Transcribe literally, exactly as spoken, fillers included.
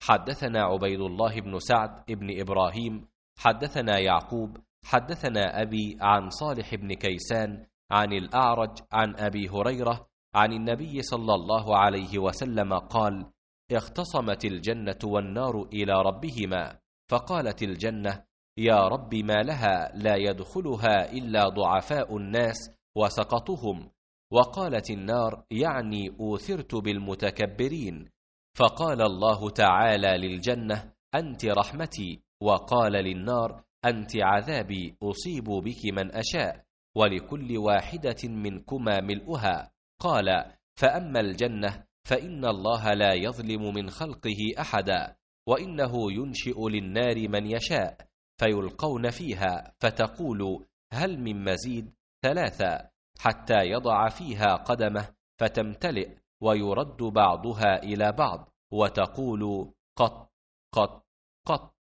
حدثنا عبيد الله بن سعد بن إبراهيم حدثنا يعقوب حدثنا أبي عن صالح بن كيسان عن الأعرج عن أبي هريرة عن النبي صلى الله عليه وسلم قال: اختصمت الجنة والنار إلى ربهما، فقالت الجنة: يا رب ما لها لا يدخلها إلا ضعفاء الناس وسقطهم، وقالت النار: يعني أوثرت بالمتكبرين، فقال الله تعالى للجنة: أنت رحمتي، وقال للنار: أنت عذابي، أصيب بك من أشاء، ولكل واحدة منكما ملؤها. قال: فأما الجنة فإن الله لا يظلم من خلقه أحدا، وإنه ينشئ للنار من يشاء فيلقون فيها، فتقول: هل من مزيد؟ ثلاثة، حتى يضع فيها قدمه فتمتلئ، ويرد بعضها إلى بعض، وتقول: قط قط قط،